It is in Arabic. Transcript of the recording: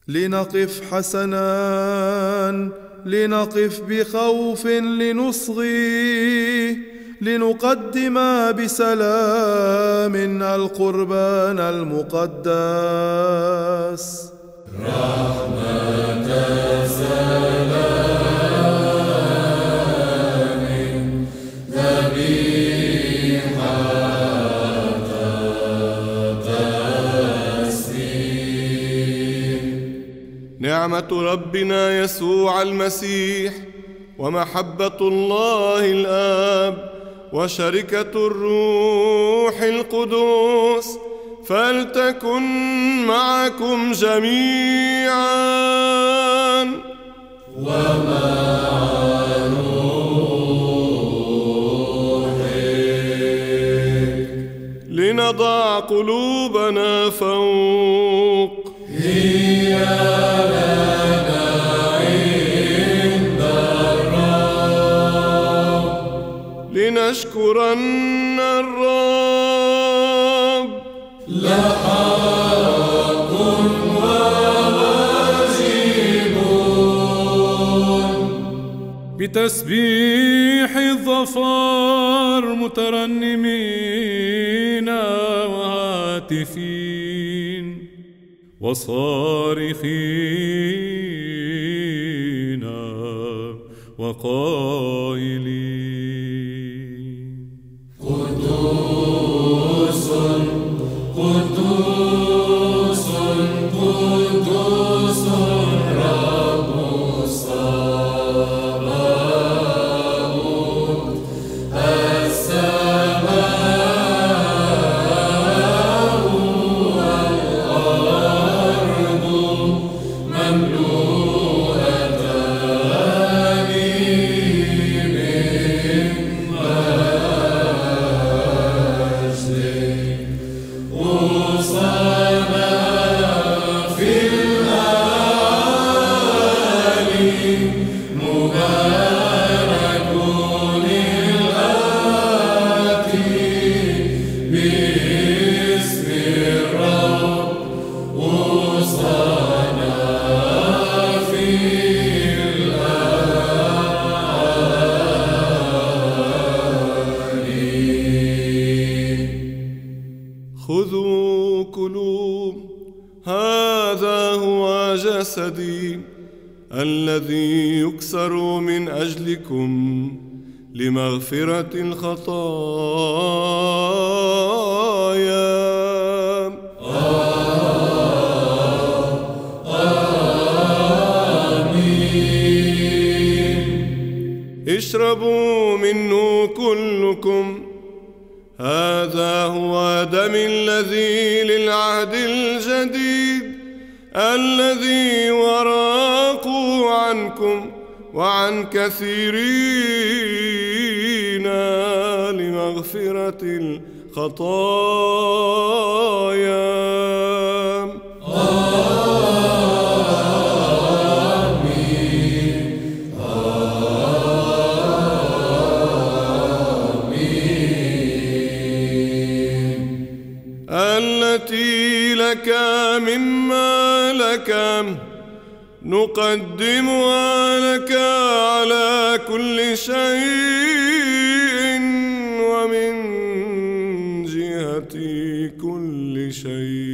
لنقف حسنان، لنقف بخوف لنصغي، لنقدم بسلام القربان المقدس. رحمة سلام ذبيحة تسليم. نعمة ربنا يسوع المسيح ومحبة الله الآب وشركة الروح القدس فلتكن معكم جميعا ومع روحك. لنضع قلوبنا فوق. هي لنا عند الرب. لنشكرن الرب. لحق وواجب. بتسبيح الظفر مترنمين وهاتفين وصارخين وقائلين: قدوس قدوس قدوس رب الصباوت. السماء والأرض مملوءتان من مجدك. وصلنا في الآل مبارك الآتي باسم الرب. وصلنا في الآل. خذوا كلوا، هذا هو جسدي الذي يكسر من أجلكم لمغفرة الخطايا. آمين. اشربوا منه كلكم، هذا هو دمي الذي للعهد الجديد الذي وراق عنكم وعن كثيرين لمغفرة الخطايا. التي لك مما لك نقدمها لك على كل شيء ومن جهة كل شيء.